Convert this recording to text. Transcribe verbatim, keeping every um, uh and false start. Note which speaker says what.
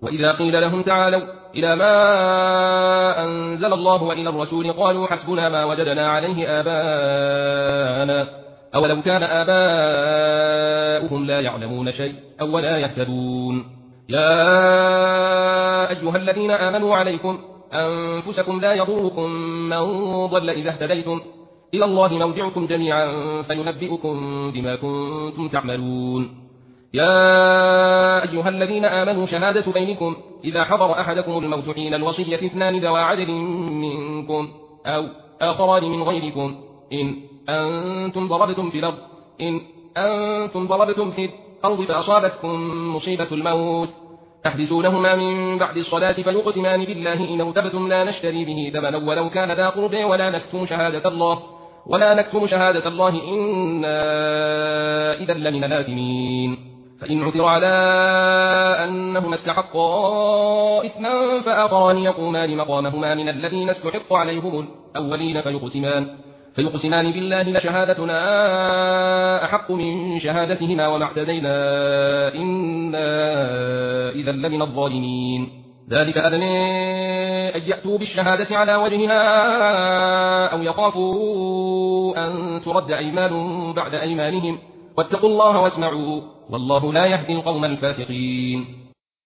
Speaker 1: وإذا قيل لهم تعالوا إلى ما أنزل الله وإلى الرسول قالوا حسبنا ما وجدنا عليه آباءنا أولو كان آباؤهم لا يعلمون شيء أو لا يهتدون يا أيها الذين آمنوا عليكم أنفسكم لا يضركم من ضل إذا اهتديتم إلى الله مرجعكم جميعا فينبئكم بما كنتم تعملون يا أيها الذين آمنوا شهادة بينكم إذا حضر أحدكم الموت حين الوصية اثنان ذوى عدل منكم أو آخران من غيركم إن أنتم ضربتم في الأرض إن أنتم ضربتم في الأرض فأصابتكم مصيبة الموت تحدثونهما من بعد الصلاة فيقسمان بالله إن ارتبتم لا نشتري به ثمنا ولو كان ذا قربى ولا نكتم شهادة الله ولا نكتم شهادة الله إنا إذا لمن الآثمين فإن عثر على أنهما استحقا إثما فآخران يقومان مقامهما من الذين استحق عليهم الأولين فيقسمان فيقسمان بالله لشهادتنا أحق من شهادتهما وما اعتدينا إنا إذا لمن الظالمين ذلك أدنى أن يأتوا بالشهادة على وجهها أو يخافوا أن ترد أيمان بعد أيمانهم واتقوا الله واسمعوا والله لا يهدي القوم الفاسقين